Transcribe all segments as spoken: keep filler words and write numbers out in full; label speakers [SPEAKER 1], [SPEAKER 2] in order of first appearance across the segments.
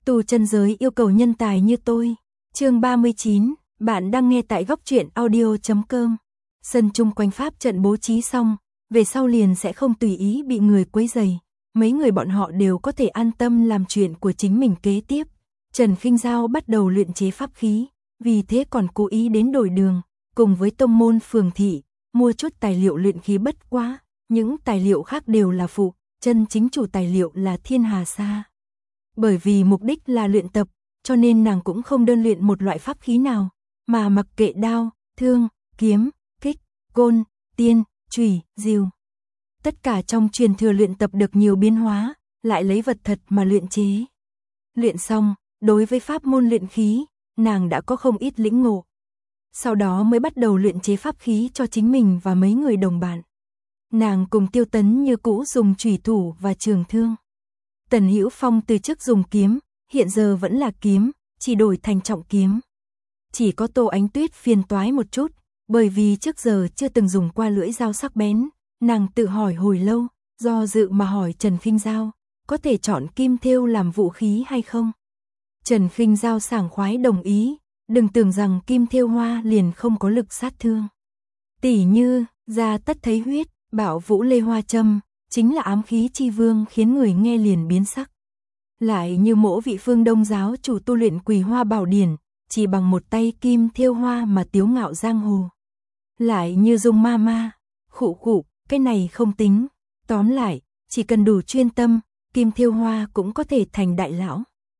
[SPEAKER 1] Tu chân giới yêu cầu nhân tài như tôi. Chương ba mươi chín, bạn đang nghe tại góc truyện audio chấm com. Sân chung quanh pháp trận bố trí xong, về sau liền sẽ không tùy ý bị người quấy rầy. Mấy người bọn họ đều có thể an tâm làm chuyện của chính mình kế tiếp. Trần Khinh Giao bắt đầu luyện chế pháp khí, vì thế còn cố ý đến đổi đường, cùng với tông môn phường thị, mua chút tài liệu luyện khí bất quá. Những tài liệu khác đều là phụ, chân chính chủ tài liệu là Thiên Hà Sa. Bởi vì mục đích là luyện tập, cho nên nàng cũng không đơn luyện một loại pháp khí nào, mà mặc kệ đao, thương, kiếm, kích, côn, tiên, chùy, rìu. Tất cả trong truyền thừa luyện tập được nhiều biến hóa, lại lấy vật thật mà luyện chế. Luyện xong, đối với pháp môn luyện khí, nàng đã có không ít lĩnh ngộ. Sau đó mới bắt đầu luyện chế pháp khí cho chính mình và mấy người đồng bạn. Nàng cùng Tiêu Tấn như cũ dùng chủy thủ và trường thương. Tần Hữu Phong từ trước dùng kiếm, hiện giờ vẫn là kiếm, chỉ đổi thành trọng kiếm. Chỉ có Tô Ánh Tuyết phiền toái một chút, bởi vì trước giờ chưa từng dùng qua lưỡi dao sắc bén, nàng tự hỏi hồi lâu, do dự mà hỏi Trần Khinh Giao, có thể chọn kim thêu làm vũ khí hay không? Trần Khinh Giao sảng khoái đồng ý, đừng tưởng rằng kim thêu hoa liền không có lực sát thương. Tỉ như, ra tất thấy huyết, Bảo Vũ Lê Hoa Châm, chính là ám khí chi vương khiến người nghe liền biến sắc. Lại như Mỗ Vị Phương Đông giáo chủ tu luyện Quỳ Hoa Bảo Điển, chỉ bằng một tay kim thêu hoa mà tiếu ngạo giang hồ. Lại như Dung Ma Ma, khụ khụ, cái này không tính. Tóm lại, chỉ cần đủ chuyên tâm, kim thêu hoa cũng có thể thành đại lão.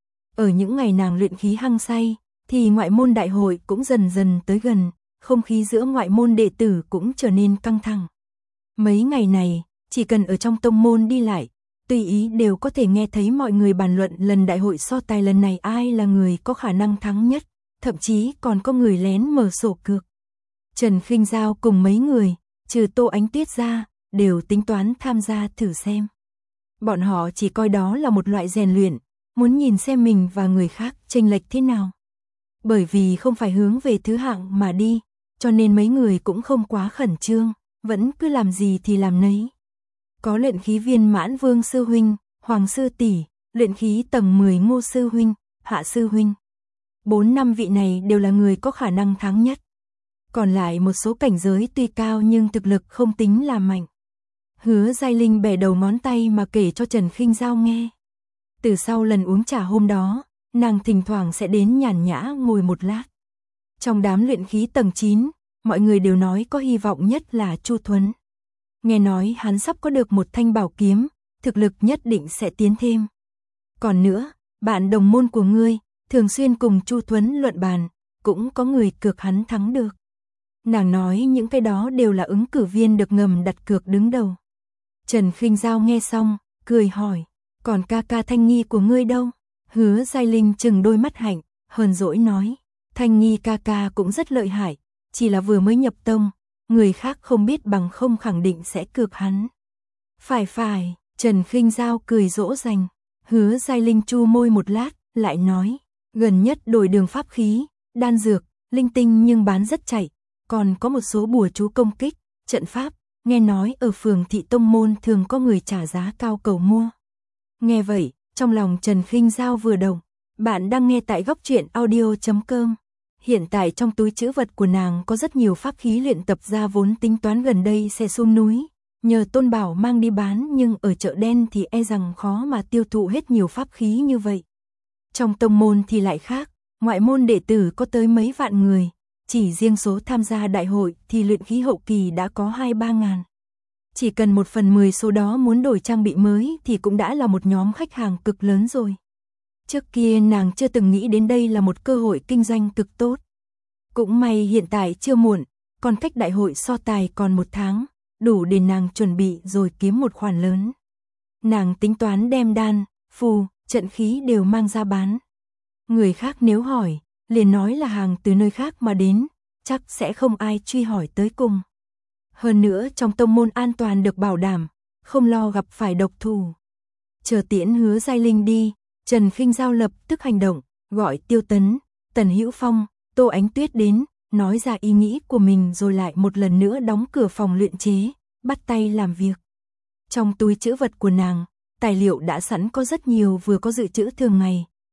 [SPEAKER 1] Ở những ngày nàng luyện khí hăng say, thì ngoại môn đại hội cũng dần dần tới gần, không khí giữa ngoại môn đệ tử cũng trở nên căng thẳng. Mấy ngày này, chỉ cần ở trong tông môn đi lại, tùy ý đều có thể nghe thấy mọi người bàn luận lần đại hội so tài lần này ai là người có khả năng thắng nhất, thậm chí còn có người lén mở sổ cược. Trần Khinh Giao cùng mấy người, trừ Tô Ánh Tuyết ra, đều tính toán tham gia thử xem. Bọn họ chỉ coi đó là một loại rèn luyện, muốn nhìn xem mình và người khác chênh lệch thế nào. Bởi vì không phải hướng về thứ hạng mà đi, cho nên mấy người cũng không quá khẩn trương, vẫn cứ làm gì thì làm nấy. Có luyện khí viên mãn Vương sư huynh, Hoàng sư tỷ, luyện khí tầng mười Ngô sư huynh, Hạ sư huynh. Bốn năm vị này đều là người có khả năng thắng nhất. Còn lại một số cảnh giới tuy cao nhưng thực lực không tính là mạnh. Hứa Giai Linh bẻ đầu ngón tay mà kể cho Trần Khinh Giao nghe. Từ sau lần uống trà hôm đó, nàng thỉnh thoảng sẽ đến nhàn nhã ngồi một lát. Trong đám luyện khí tầng chín, mọi người đều nói có hy vọng nhất là Chu Thuấn. Nghe nói hắn sắp có được một thanh bảo kiếm, thực lực nhất định sẽ tiến thêm. Còn nữa, bạn đồng môn của ngươi, thường xuyên cùng Chu Thuấn luận bàn, cũng có người cược hắn thắng được. Nàng nói những cái đó đều là ứng cử viên được ngầm đặt cược đứng đầu. Trần Khinh Giao nghe xong, cười hỏi, còn ca ca Thanh Nghi của ngươi đâu? Hứa Giai Linh chừng đôi mắt hạnh, hờn dỗi nói, Thanh Nghi ca ca cũng rất lợi hại, chỉ là vừa mới nhập tông, người khác không biết bằng không khẳng định sẽ cược hắn. Phải phải, Trần Khinh Giao cười dỗ dành. Hứa Giai Linh chu môi một lát, lại nói, gần nhất đổi đường pháp khí, đan dược, linh tinh nhưng bán rất chạy, còn có một số bùa chú công kích, trận pháp, nghe nói ở phường thị tông môn thường có người trả giá cao cầu mua. Nghe vậy, trong lòng Trần Khinh Giao vừa động, bạn đang nghe tại góc truyện audio chấm com. Hiện tại trong túi trữ vật của nàng có rất nhiều pháp khí luyện tập ra vốn tính toán gần đây sẽ xuống núi, nhờ Tôn Bảo mang đi bán nhưng ở chợ đen thì e rằng khó mà tiêu thụ hết nhiều pháp khí như vậy. Trong tông môn thì lại khác, ngoại môn đệ tử có tới mấy vạn người, chỉ riêng số tham gia đại hội thì luyện khí hậu kỳ đã có hai ba ngàn. Chỉ cần một phần mười số đó muốn đổi trang bị mới thì cũng đã là một nhóm khách hàng cực lớn rồi. Trước kia nàng chưa từng nghĩ đến đây là một cơ hội kinh doanh cực tốt. Cũng may hiện tại chưa muộn, còn cách đại hội so tài còn một tháng, đủ để nàng chuẩn bị rồi kiếm một khoản lớn. Nàng tính toán đem đan, phù, trận khí đều mang ra bán. Người khác nếu hỏi, liền nói là hàng từ nơi khác mà đến, chắc sẽ không ai truy hỏi tới cùng. Hơn nữa trong tông môn an toàn được bảo đảm, không lo gặp phải độc thủ. Chờ tiễn Hứa Giai Linh đi, Trần Khinh Giao lập tức hành động, gọi Tiêu Tấn, Tần Hữu Phong, Tô Ánh Tuyết đến, nói ra ý nghĩ của mình rồi lại một lần nữa đóng cửa phòng luyện chế, bắt tay làm việc. Trong túi trữ vật của nàng, tài liệu đã sẵn có rất nhiều vừa có dự trữ thường ngày,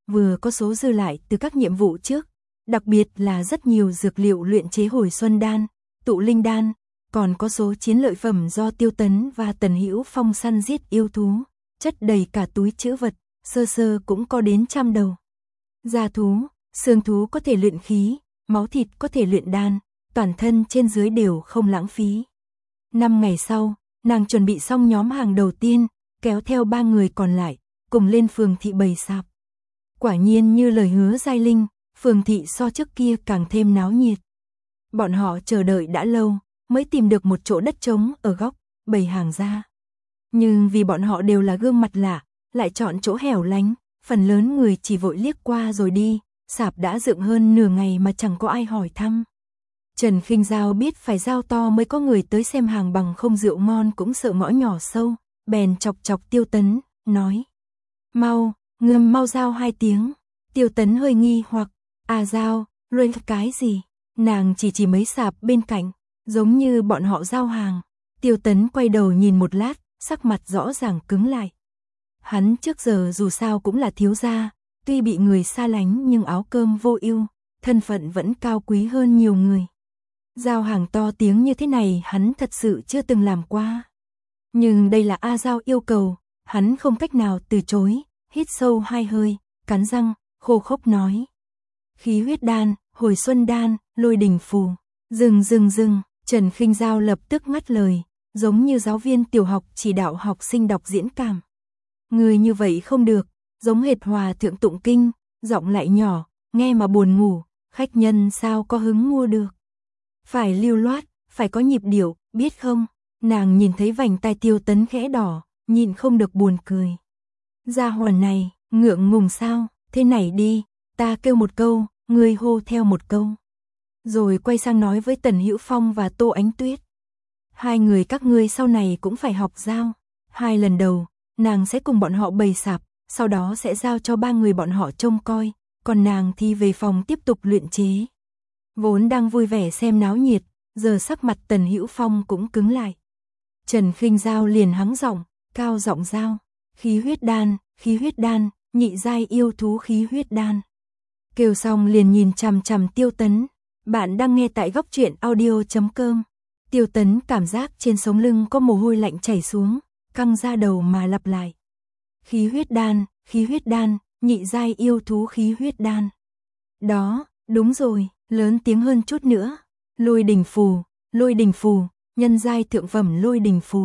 [SPEAKER 1] vừa có số dư lại từ các nhiệm vụ trước, đặc biệt là rất nhiều dược liệu luyện chế hồi xuân đan, tụ linh đan, còn có số chiến lợi phẩm do Tiêu Tấn và Tần Hữu Phong săn giết yêu thú, chất đầy cả túi trữ vật, sơ sơ cũng có đến trăm đầu. Da thú, xương thú có thể luyện khí, máu thịt có thể luyện đan, toàn thân trên dưới đều không lãng phí. Năm ngày sau, nàng chuẩn bị xong nhóm hàng đầu tiên, kéo theo ba người còn lại, cùng lên phường thị bày sạp. Quả nhiên như lời hứa Giai Linh, phường thị so trước kia càng thêm náo nhiệt. Bọn họ chờ đợi đã lâu, mới tìm được một chỗ đất trống ở góc, bày hàng ra. Nhưng vì bọn họ đều là gương mặt lạ, lại chọn chỗ hẻo lánh, phần lớn người chỉ vội liếc qua rồi đi, sạp đã dựng hơn nửa ngày mà chẳng có ai hỏi thăm. Trần Khinh Giao biết phải giao to mới có người tới xem hàng, bằng không rượu ngon cũng sợ ngõ nhỏ sâu, bèn chọc chọc Tiêu Tấn, nói: "Mau, ngâm mau giao hai tiếng." Tiêu Tấn hơi nghi hoặc: "À giao, rồi cái gì?" Nàng chỉ chỉ mấy sạp bên cạnh, giống như bọn họ giao hàng. Tiêu Tấn quay đầu nhìn một lát, sắc mặt rõ ràng cứng lại. Hắn trước giờ dù sao cũng là thiếu gia, tuy bị người xa lánh nhưng áo cơm vô ưu, thân phận vẫn cao quý hơn nhiều người. Giao hàng to tiếng như thế này hắn thật sự chưa từng làm qua. Nhưng đây là A Giao yêu cầu, hắn không cách nào từ chối, hít sâu hai hơi, cắn răng, khô khốc nói: "Khí huyết đan, hồi xuân đan, lôi đình phù." Dừng dừng dừng, Trần Khinh Giao lập tức ngắt lời, giống như giáo viên tiểu học chỉ đạo học sinh đọc diễn cảm. "Người như vậy không được, giống hệt hòa thượng tụng kinh, giọng lại nhỏ, nghe mà buồn ngủ, khách nhân sao có hứng mua được. Phải lưu loát, phải có nhịp điệu, biết không?" Nàng nhìn thấy vành tai Tiêu Tấn khẽ đỏ, nhịn không được buồn cười. Gia hỏa này, ngượng ngùng sao? Thế này đi, ta kêu một câu, ngươi hô theo một câu. Rồi quay sang nói với Tần Hữu Phong và Tô Ánh Tuyết: "Hai người các ngươi sau này cũng phải học giao. Hai lần đầu, nàng sẽ cùng bọn họ bày sạp, sau đó sẽ giao cho ba người bọn họ trông coi, còn nàng thì về phòng tiếp tục luyện chế." Vốn đang vui vẻ xem náo nhiệt, giờ sắc mặt Tần Hữu Phong cũng cứng lại. Trần Khinh Giao liền hắng giọng, cao giọng giao: "Khí huyết đan, khí huyết đan, nhị giai yêu thú khí huyết đan." Kêu xong liền nhìn chằm chằm Tiêu Tấn. Bạn đang nghe tại góc truyện audio chấm com. Tiêu Tấn cảm giác trên sống lưng có mồ hôi lạnh chảy xuống, căng da đầu mà lặp lại: "Khí huyết đan, khí huyết đan, nhị giai yêu thú khí huyết đan." "Đó, đúng rồi, lớn tiếng hơn chút nữa. Lôi đình phù, lôi đình phù, nhân giai thượng phẩm lôi đình phù."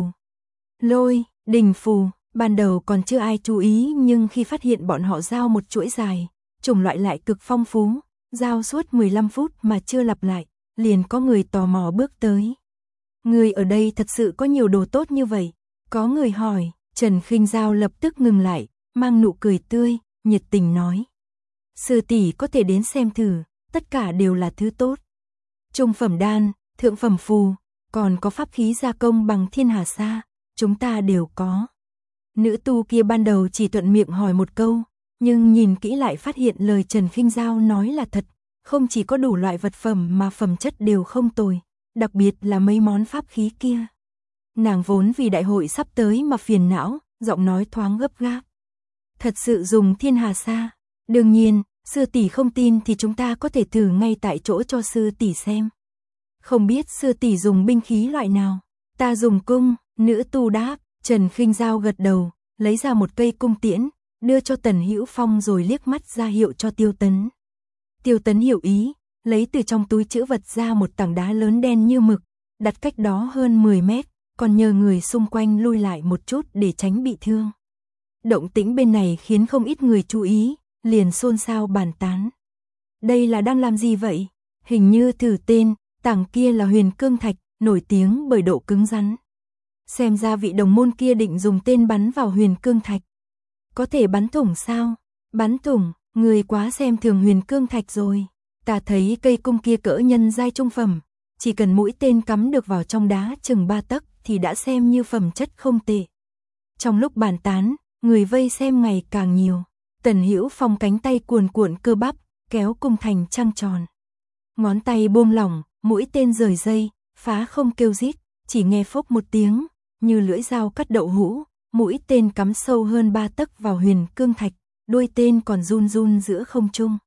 [SPEAKER 1] Lôi đình phù, ban đầu còn chưa ai chú ý, nhưng khi phát hiện bọn họ giao một chuỗi dài, chủng loại lại cực phong phú, giao suốt mười lăm phút mà chưa lặp lại, liền có người tò mò bước tới. "Người ở đây thật sự có nhiều đồ tốt như vậy?" Có người hỏi. Trần Khinh Giao lập tức ngừng lại, mang nụ cười tươi, nhiệt tình nói: "Sư tỷ có thể đến xem thử, tất cả đều là thứ tốt. Trung phẩm đan, thượng phẩm phù, còn có pháp khí gia công bằng thiên hà sa, chúng ta đều có." Nữ tu kia ban đầu chỉ thuận miệng hỏi một câu, nhưng nhìn kỹ lại phát hiện lời Trần Khinh Giao nói là thật, không chỉ có đủ loại vật phẩm mà phẩm chất đều không tồi, đặc biệt là mấy món pháp khí kia. Nàng vốn vì đại hội sắp tới mà phiền não, giọng nói thoáng gấp gáp: "Thật sự dùng thiên hà sa? Đương nhiên, sư tỷ không tin thì chúng ta có thể thử ngay tại chỗ cho sư tỷ xem." "Không biết sư tỷ dùng binh khí loại nào?" "Ta dùng cung." Nữ tu đáp. Trần Khinh Giao gật đầu, lấy ra một cây cung tiễn, đưa cho Tần Hữu Phong rồi liếc mắt ra hiệu cho Tiêu Tấn. Tiêu Tấn hiểu ý, lấy từ trong túi trữ vật ra một tảng đá lớn đen như mực, đặt cách đó hơn mười mét, còn nhờ người xung quanh lui lại một chút để tránh bị thương. Động tĩnh bên này khiến không ít người chú ý, liền xôn xao bàn tán: "Đây là đang làm gì vậy? Hình như thử tên, tảng kia là huyền cương thạch, nổi tiếng bởi độ cứng rắn. Xem ra vị đồng môn kia định dùng tên bắn vào huyền cương thạch. Có thể bắn thủng sao?" "Bắn thủng, người quá xem thường huyền cương thạch rồi. Ta thấy cây cung kia cỡ nhân giai trung phẩm, chỉ cần mũi tên cắm được vào trong đá chừng ba tấc thì đã xem như phẩm chất không tệ." Trong lúc bàn tán, người vây xem ngày càng nhiều. Tần Hữu Phong cánh tay cuồn cuộn cơ bắp, kéo cung thành trăng tròn. Ngón tay buông lỏng, mũi tên rời dây, phá không kêu rít, chỉ nghe phốc một tiếng, như lưỡi dao cắt đậu hũ, mũi tên cắm sâu hơn ba tấc vào huyền cương thạch, đuôi tên còn run run giữa không trung.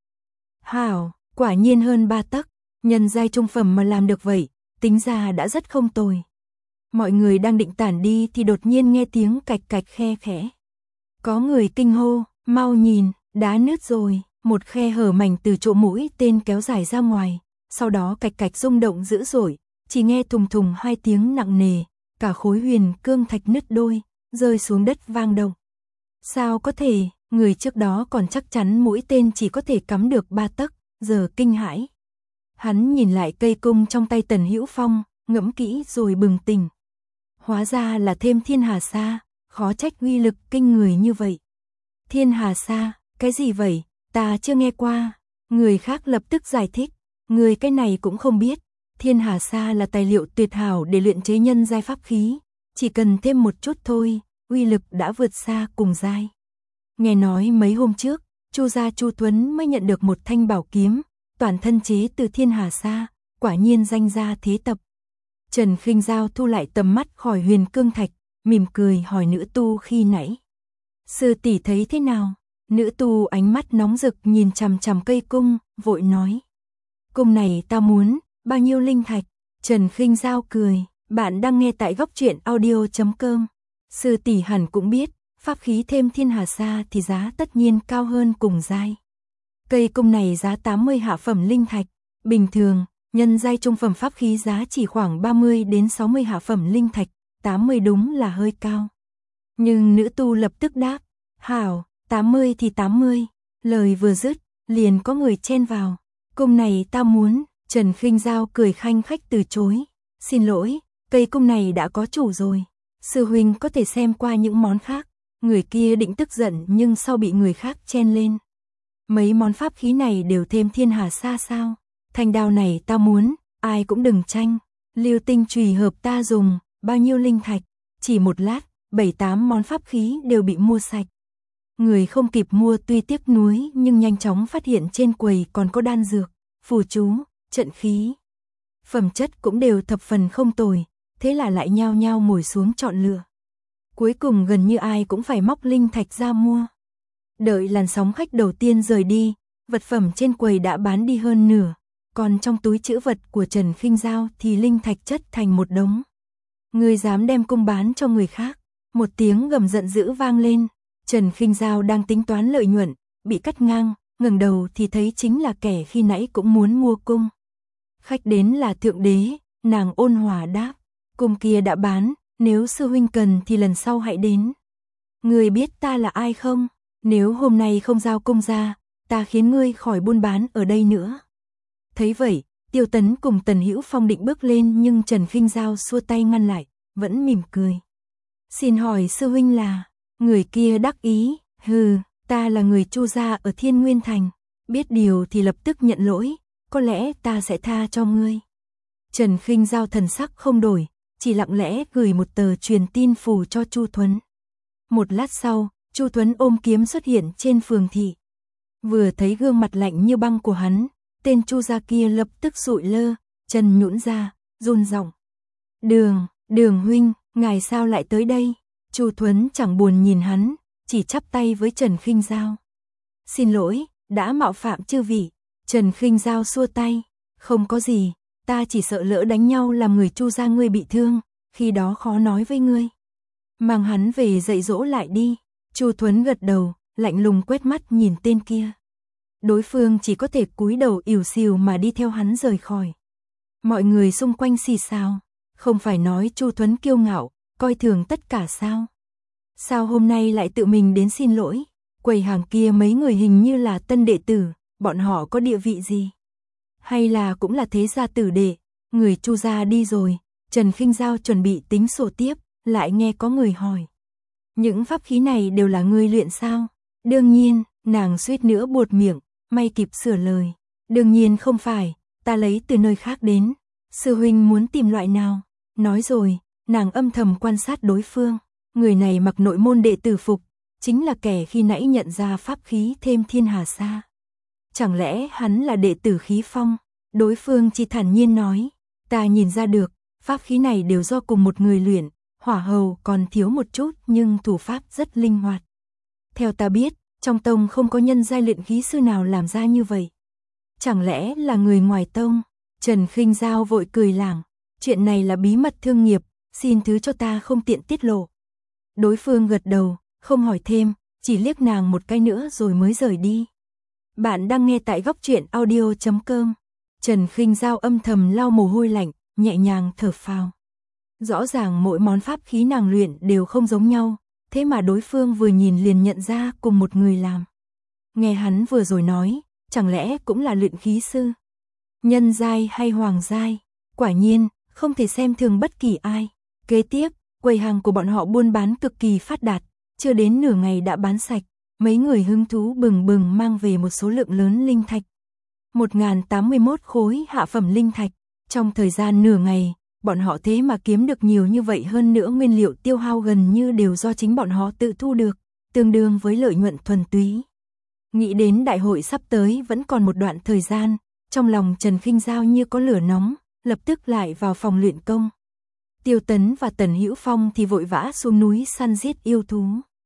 [SPEAKER 1] Hảo, quả nhiên hơn ba tấc, nhân giai trung phẩm mà làm được vậy, tính ra đã rất không tồi. Mọi người đang định tản đi thì đột nhiên nghe tiếng cạch cạch khe khẽ. Có người kinh hô, mau nhìn, đá nứt rồi, một khe hở mảnh từ chỗ mũi tên kéo dài ra ngoài, sau đó cạch cạch rung động dữ dội, chỉ nghe thùng thùng hai tiếng nặng nề, cả khối huyền cương thạch nứt đôi, rơi xuống đất vang động. Sao có thể, người trước đó còn chắc chắn mũi tên chỉ có thể cắm được ba tấc, giờ kinh hãi. Hắn nhìn lại cây cung trong tay Tần Hữu Phong, ngẫm kỹ rồi bừng tỉnh. Hóa ra là thêm thiên hà sa, khó trách uy lực kinh người như vậy. Thiên hà sa, cái gì vậy, ta chưa nghe qua. Người khác lập tức giải thích, người cái này cũng không biết. Thiên hà sa là tài liệu tuyệt hảo để luyện chế nhân giai pháp khí, chỉ cần thêm một chút thôi, uy lực đã vượt xa cùng giai. Nghe nói mấy hôm trước, Chu gia Chu Tuấn mới nhận được một thanh bảo kiếm, toàn thân chế từ thiên hà sa, quả nhiên danh gia thế tập. Trần Khinh Giao thu lại tầm mắt khỏi huyền cương thạch, mỉm cười hỏi nữ tu khi nãy. Sư tỷ thấy thế nào? Nữ tu ánh mắt nóng rực nhìn chằm chằm cây cung, vội nói. Cung này ta muốn, bao nhiêu linh thạch? Trần Khinh Giao cười, bạn đang nghe tại góc truyện audio chấm com. Sư tỷ hẳn cũng biết, pháp khí thêm thiên hà sa thì giá tất nhiên cao hơn cùng giai. Cây cung này giá tám mươi hạ phẩm linh thạch, bình thường, nhân giai trung phẩm pháp khí giá chỉ khoảng ba mươi đến sáu mươi hạ phẩm linh thạch, tám mươi đúng là hơi cao. Nhưng nữ tu lập tức đáp, hảo, tám mươi thì tám mươi, lời vừa dứt, liền có người chen vào, cung này ta muốn. Trần Khinh Giao cười khanh khách từ chối, xin lỗi, cây cung này đã có chủ rồi, sư huynh có thể xem qua những món khác. Người kia định tức giận nhưng sau bị người khác chen lên. Mấy món pháp khí này đều thêm thiên hà sa sao? Thanh đao này ta muốn, ai cũng đừng tranh. Lưu tinh chùy hợp ta dùng, bao nhiêu linh thạch? Chỉ một lát, bảy tám món pháp khí đều bị mua sạch. Người không kịp mua tuy tiếc nuối nhưng nhanh chóng phát hiện trên quầy còn có đan dược, phù chú, trận khí. Phẩm chất cũng đều thập phần không tồi, thế là lại nhao nhao ngồi xuống chọn lựa. Cuối cùng gần như ai cũng phải móc linh thạch ra mua. Đợi làn sóng khách đầu tiên rời đi, vật phẩm trên quầy đã bán đi hơn nửa, còn trong túi trữ vật của Trần Khinh Giao thì linh thạch chất thành một đống. Người dám đem cung bán cho người khác, một tiếng gầm giận dữ vang lên. Trần Khinh Giao đang tính toán lợi nhuận, bị cắt ngang, ngẩng đầu thì thấy chính là kẻ khi nãy cũng muốn mua cung. Khách đến là thượng đế, nàng ôn hòa đáp, cung kia đã bán, nếu sư huynh cần thì lần sau hãy đến. Người biết ta là ai không? Nếu hôm nay không giao cung ra, ta khiến ngươi khỏi buôn bán ở đây nữa. Thấy vậy, Tiêu Tấn cùng Tần Hữu Phong định bước lên nhưng Trần Khinh Giao xua tay ngăn lại, vẫn mỉm cười. Xin hỏi sư huynh là? Người kia đắc ý, hừ, ta là người Chu gia ở Thiên Nguyên Thành, biết điều thì lập tức nhận lỗi, có lẽ ta sẽ tha cho ngươi. Trần Khinh Giao thần sắc không đổi, chỉ lặng lẽ gửi một tờ truyền tin phù cho Chu Thuấn. Một lát sau, Chu Thuấn ôm kiếm xuất hiện trên phường thị. Vừa thấy gương mặt lạnh như băng của hắn, tên Chu gia kia lập tức sụi lơ, chân nhũn ra, run giọng. Đường, Đường huynh, ngài sao lại tới đây? Chu Thuấn chẳng buồn nhìn hắn, chỉ chắp tay với Trần Khinh Giao. Xin lỗi, đã mạo phạm chư vị. Trần Khinh Giao xua tay, không có gì, ta chỉ sợ lỡ đánh nhau làm người Chu gia ngươi bị thương, khi đó khó nói với ngươi. Mang hắn về dạy dỗ lại đi. Chu Thuấn gật đầu, lạnh lùng quét mắt nhìn tên kia. Đối phương chỉ có thể cúi đầu ỉu xìu mà đi theo hắn rời khỏi. Mọi người xung quanh xì xào, không phải nói Chu Thuấn kiêu ngạo, coi thường tất cả sao? Sao hôm nay lại tự mình đến xin lỗi? Quầy hàng kia mấy người hình như là tân đệ tử, bọn họ có địa vị gì? Hay là cũng là thế gia tử đệ? Người Chu gia đi rồi, Trần Khinh Giao chuẩn bị tính sổ tiếp, lại nghe có người hỏi. Những pháp khí này đều là ngươi luyện sao? Đương nhiên, nàng suýt nữa buột miệng, may kịp sửa lời. Đương nhiên không phải, ta lấy từ nơi khác đến. Sư huynh muốn tìm loại nào? Nói rồi, nàng âm thầm quan sát đối phương. Người này mặc nội môn đệ tử phục, chính là kẻ khi nãy nhận ra pháp khí thêm thiên hà sa. Chẳng lẽ hắn là đệ tử khí phong? Đối phương chỉ thản nhiên nói, ta nhìn ra được, pháp khí này đều do cùng một người luyện, hỏa hầu còn thiếu một chút nhưng thủ pháp rất linh hoạt. Theo ta biết, trong tông không có nhân giai luyện khí sư nào làm ra như vậy. Chẳng lẽ là người ngoài tông? Trần Khinh Giao vội cười lảng, chuyện này là bí mật thương nghiệp, xin thứ cho ta không tiện tiết lộ. Đối phương gật đầu, không hỏi thêm, chỉ liếc nàng một cái nữa rồi mới rời đi. Bạn đang nghe tại góc truyện audio chấm com. Trần Khinh Giao âm thầm lau mồ hôi lạnh, nhẹ nhàng thở phào. Rõ ràng mỗi món pháp khí nàng luyện đều không giống nhau, thế mà đối phương vừa nhìn liền nhận ra cùng một người làm. Nghe hắn vừa rồi nói, chẳng lẽ cũng là luyện khí sư? Nhân giai hay hoàng giai? Quả nhiên, không thể xem thường bất kỳ ai. Kế tiếp, quầy hàng của bọn họ buôn bán cực kỳ phát đạt, chưa đến nửa ngày đã bán sạch, mấy người hứng thú bừng bừng mang về một số lượng lớn linh thạch. một nghìn tám mươi mốt khối hạ phẩm linh thạch, trong thời gian nửa ngày, bọn họ thế mà kiếm được nhiều như vậy, hơn nữa nguyên liệu tiêu hao gần như đều do chính bọn họ tự thu được, tương đương với lợi nhuận thuần túy. Nghĩ đến đại hội sắp tới vẫn còn một đoạn thời gian, trong lòng Trần Khinh Giao như có lửa nóng, lập tức lại vào phòng luyện công. Tiêu Tấn và Tần Hữu Phong thì vội vã xuống núi săn giết yêu thú.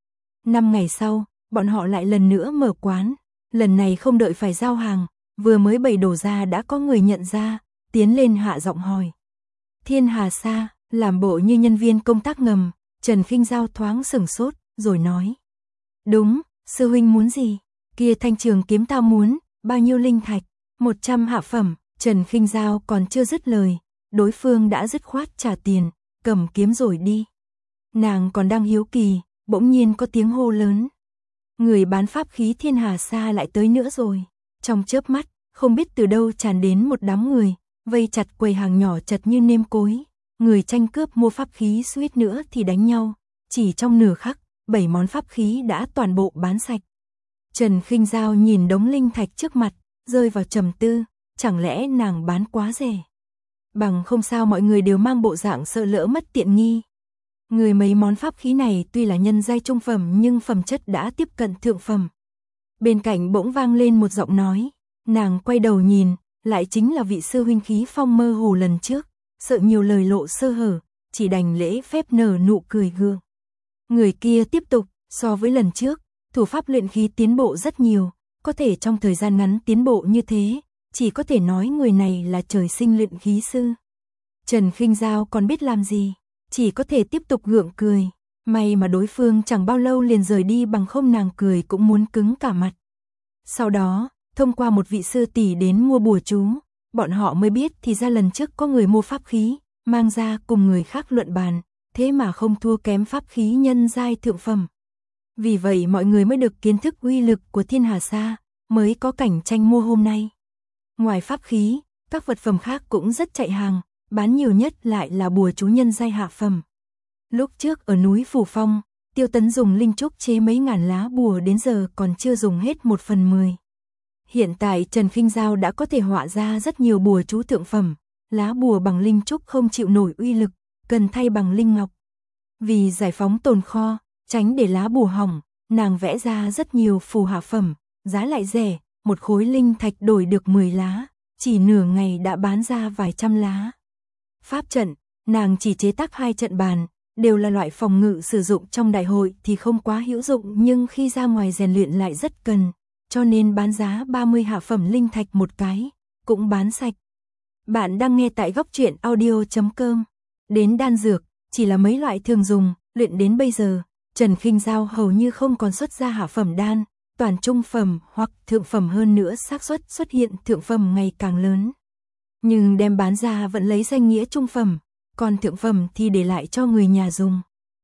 [SPEAKER 1] Năm ngày sau, bọn họ lại lần nữa mở quán, lần này không đợi phải giao hàng, vừa mới bày đổ ra đã có người nhận ra, tiến lên hạ giọng hỏi. Thiên Hà Sa, làm bộ như nhân viên công tác ngầm, Trần Khinh Giao thoáng sửng sốt, rồi nói. Đúng, sư huynh muốn gì? Kia thanh trường kiếm tao muốn, bao nhiêu linh thạch? một trăm hạ phẩm. Trần Khinh Giao còn chưa dứt lời, đối phương đã dứt khoát trả tiền, cầm kiếm rồi đi. Nàng còn đang hiếu kỳ, bỗng nhiên có tiếng hô lớn. Người bán pháp khí Thiên Hà Sa lại tới nữa rồi. Trong chớp mắt, không biết từ đâu tràn đến một đám người, vây chặt quầy hàng nhỏ chật như nêm cối. Người tranh cướp mua pháp khí suýt nữa thì đánh nhau. Chỉ trong nửa khắc, bảy món pháp khí đã toàn bộ bán sạch. Trần Khinh Giao nhìn đống linh thạch trước mặt, rơi vào trầm tư. Chẳng lẽ nàng bán quá rẻ? Bằng không sao mọi người đều mang bộ dạng sợ lỡ mất tiện nghi. Người mấy món pháp khí này tuy là nhân giai trung phẩm nhưng phẩm chất đã tiếp cận thượng phẩm. Bên cạnh bỗng vang lên một giọng nói, nàng quay đầu nhìn, lại chính là vị sư huynh Khí Phong mơ hồ lần trước, sợ nhiều lời lộ sơ hở, chỉ đành lễ phép nở nụ cười gượng. Người kia tiếp tục, so với lần trước, thủ pháp luyện khí tiến bộ rất nhiều, có thể trong thời gian ngắn tiến bộ như thế. Chỉ có thể nói người này là trời sinh luyện khí sư. Trần Khinh Giao còn biết làm gì, chỉ có thể tiếp tục gượng cười. May mà đối phương chẳng bao lâu liền rời đi, bằng không nàng cười cũng muốn cứng cả mặt. Sau đó, thông qua một vị sư tỷ đến mua bùa chú, bọn họ mới biết thì ra lần trước có người mua pháp khí, mang ra cùng người khác luận bàn, thế mà không thua kém pháp khí nhân giai thượng phẩm. Vì vậy mọi người mới được kiến thức uy lực của Thiên Hà Sa, mới có cảnh tranh mua hôm nay. Ngoài pháp khí, các vật phẩm khác cũng rất chạy hàng, bán nhiều nhất lại là bùa chú nhân giai hạ phẩm. Lúc trước ở núi Phủ Phong, Tiêu Tấn dùng linh trúc chế mấy ngàn lá bùa đến giờ còn chưa dùng hết một phần mười. Hiện tại Trần Khinh Giao đã có thể họa ra rất nhiều bùa chú thượng phẩm, lá bùa bằng linh trúc không chịu nổi uy lực, cần thay bằng linh ngọc. Vì giải phóng tồn kho, tránh để lá bùa hỏng, nàng vẽ ra rất nhiều phù hạ phẩm, giá lại rẻ. Một khối linh thạch đổi được mười lá, chỉ nửa ngày đã bán ra vài trăm lá. Pháp trận, nàng chỉ chế tác hai trận bàn, đều là loại phòng ngự sử dụng trong đại hội thì không quá hữu dụng nhưng khi ra ngoài rèn luyện lại rất cần, cho nên bán giá ba mươi hạ phẩm linh thạch một cái, cũng bán sạch. Bạn đang nghe tại góc truyện audio chấm com. Đến đan dược, chỉ là mấy loại thường dùng, luyện đến bây giờ, Trần Khinh Giao hầu như không còn xuất ra hạ phẩm đan. Toàn trung phẩm hoặc thượng phẩm, hơn nữa xác suất xuất hiện thượng phẩm ngày càng lớn. Nhưng đem bán ra vẫn lấy danh nghĩa trung phẩm, còn thượng phẩm thì để lại cho người nhà dùng.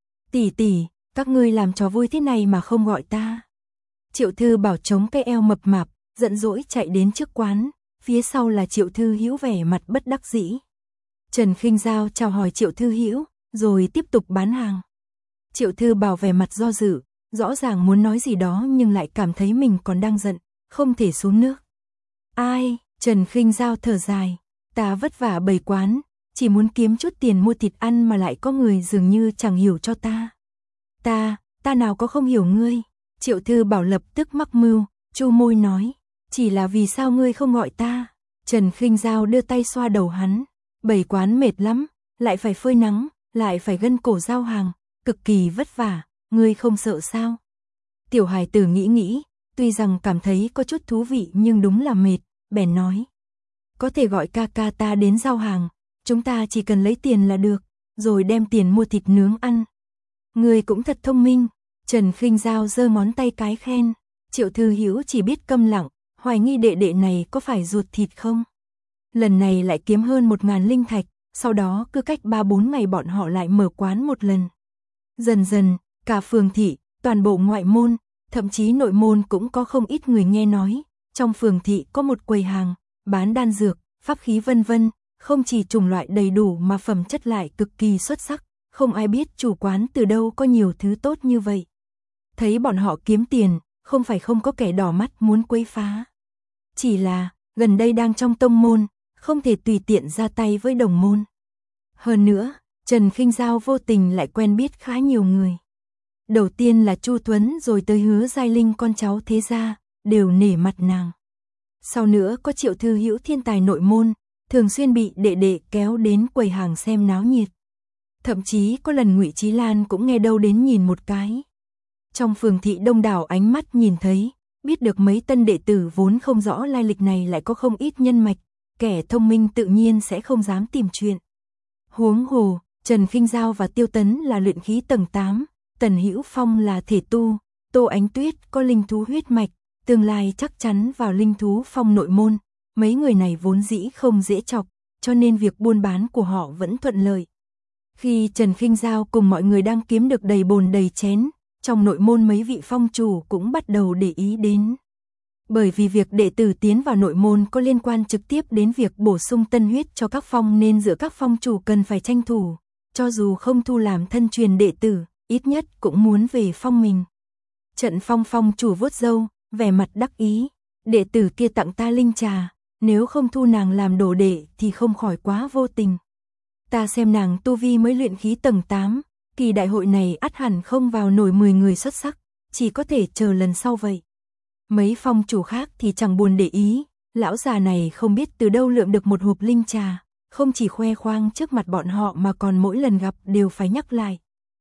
[SPEAKER 1] Tỷ tỷ, các ngươi làm trò vui thế này mà không gọi ta. Triệu Thư Bảo chống cái eo mập mạp, giận dỗi chạy đến trước quán, phía sau là Triệu Thư Hữu vẻ mặt bất đắc dĩ. Trần Khinh Giao chào hỏi Triệu Thư Hữu, rồi tiếp tục bán hàng. Triệu Thư Bảo vẻ mặt do dự, rõ ràng muốn nói gì đó nhưng lại cảm thấy mình còn đang giận, không thể xuống nước. Ai, Trần Khinh Giao thở dài, ta vất vả bày quán, chỉ muốn kiếm chút tiền mua thịt ăn mà lại có người dường như chẳng hiểu cho ta. Ta, ta nào có không hiểu ngươi. Triệu Thư Bảo lập tức mắc mưu, chu môi nói, chỉ là vì sao ngươi không gọi ta. Trần Khinh Giao đưa tay xoa đầu hắn, bày quán mệt lắm, lại phải phơi nắng, lại phải gân cổ giao hàng, cực kỳ vất vả. Ngươi không sợ sao? Tiểu hài tử nghĩ nghĩ, tuy rằng cảm thấy có chút thú vị nhưng đúng là mệt, bèn nói. Có thể gọi ca ca ta đến giao hàng, chúng ta chỉ cần lấy tiền là được, rồi đem tiền mua thịt nướng ăn. Người cũng thật thông minh, Trần Khinh Giao giơ ngón tay cái khen. Triệu Thư Hữu chỉ biết câm lặng, hoài nghi đệ đệ này có phải ruột thịt không. Lần này lại kiếm hơn một ngàn linh thạch, sau đó cứ cách ba bốn ngày bọn họ lại mở quán một lần. Dần dần, cả phường thị, toàn bộ ngoại môn, thậm chí nội môn cũng có không ít người nghe nói. Trong phường thị có một quầy hàng, bán đan dược, pháp khí vân vân, không chỉ chủng loại đầy đủ mà phẩm chất lại cực kỳ xuất sắc, không ai biết chủ quán từ đâu có nhiều thứ tốt như vậy. Thấy bọn họ kiếm tiền, không phải không có kẻ đỏ mắt muốn quấy phá. Chỉ là, gần đây đang trong tông môn, không thể tùy tiện ra tay với đồng môn. Hơn nữa, Trần Khinh Giao vô tình lại quen biết khá nhiều người. Đầu tiên là Chu Tuấn rồi tới Hứa Giai Linh con cháu thế gia, đều nể mặt nàng. Sau nữa có Triệu Thư Hữu thiên tài nội môn, thường xuyên bị đệ đệ kéo đến quầy hàng xem náo nhiệt. Thậm chí có lần Ngụy Chí Lan cũng nghe đâu đến nhìn một cái. Trong phường thị đông đảo ánh mắt nhìn thấy, biết được mấy tân đệ tử vốn không rõ lai lịch này lại có không ít nhân mạch, kẻ thông minh tự nhiên sẽ không dám tìm chuyện. Huống hồ, Trần Khinh Giao và Tiêu Tấn là luyện khí tầng tám, Tần Hữu Phong là thể tu, Tô Ánh Tuyết có linh thú huyết mạch, tương lai chắc chắn vào linh thú phong nội môn. Mấy người này vốn dĩ không dễ chọc, cho nên việc buôn bán của họ vẫn thuận lợi. Khi Trần Khinh Giao cùng mọi người đang kiếm được đầy bồn đầy chén, trong nội môn mấy vị phong chủ cũng bắt đầu để ý đến. Bởi vì việc đệ tử tiến vào nội môn có liên quan trực tiếp đến việc bổ sung tân huyết cho các phong nên giữa các phong chủ cần phải tranh thủ, cho dù không thu làm thân truyền đệ tử, ít nhất cũng muốn về phong mình. Trận Phong phong chủ vuốt râu, vẻ mặt đắc ý, đệ tử kia tặng ta linh trà, nếu không thu nàng làm đồ đệ thì không khỏi quá vô tình. Ta xem nàng tu vi mới luyện khí tầng tám, kỳ đại hội này ắt hẳn không vào nổi mười người xuất sắc, chỉ có thể chờ lần sau vậy. Mấy phong chủ khác thì chẳng buồn để ý, lão già này không biết từ đâu lượm được một hộp linh trà, không chỉ khoe khoang trước mặt bọn họ mà còn mỗi lần gặp đều phải nhắc lại.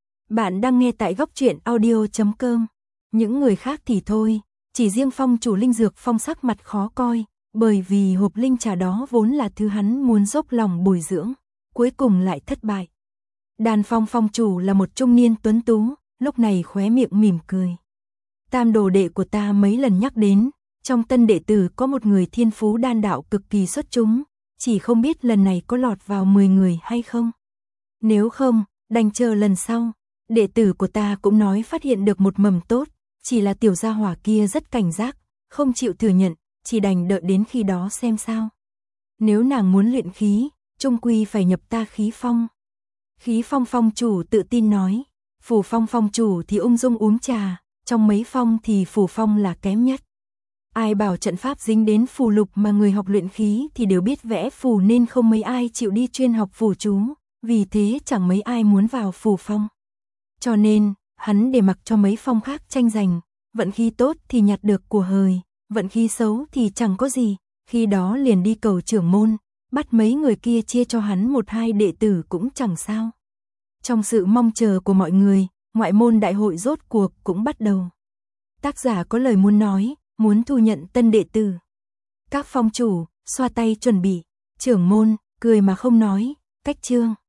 [SPEAKER 1] Bạn đang nghe tại góc truyện audio chấm com. Những người khác thì thôi, chỉ riêng phong chủ linh dược phong sắc mặt khó coi, bởi vì hộp linh trà đó vốn là thứ hắn muốn dốc lòng bồi dưỡng, cuối cùng lại thất bại. Đàn phong phong chủ là một trung niên tuấn tú, lúc này khóe miệng mỉm cười. Tam đồ đệ của ta mấy lần nhắc đến, trong tân đệ tử có một người thiên phú đan đạo cực kỳ xuất chúng, chỉ không biết lần này có lọt vào mười người hay không. Nếu không, đành chờ lần sau. Đệ tử của ta cũng nói phát hiện được một mầm tốt, chỉ là tiểu gia hỏa kia rất cảnh giác, không chịu thừa nhận, chỉ đành đợi đến khi đó xem sao. Nếu nàng muốn luyện khí, chung quy phải nhập ta khí phong. Khí phong phong chủ tự tin nói, phù phong phong chủ thì ung dung uống trà, trong mấy phong thì phù phong là kém nhất. Ai bảo trận pháp dính đến phù lục mà người học luyện khí thì đều biết vẽ phù nên không mấy ai chịu đi chuyên học phù chú, vì thế chẳng mấy ai muốn vào phù phong. Cho nên, hắn để mặc cho mấy phong khác tranh giành, vận khí tốt thì nhặt được của hời, vận khí xấu thì chẳng có gì, khi đó liền đi cầu trưởng môn, bắt mấy người kia chia cho hắn một hai đệ tử cũng chẳng sao. Trong sự mong chờ của mọi người, ngoại môn đại hội rốt cuộc cũng bắt đầu. Tác giả có lời muốn nói, muốn thu nhận tân đệ tử. Các phong chủ, xoa tay chuẩn bị, trưởng môn, cười mà không nói, cách chương.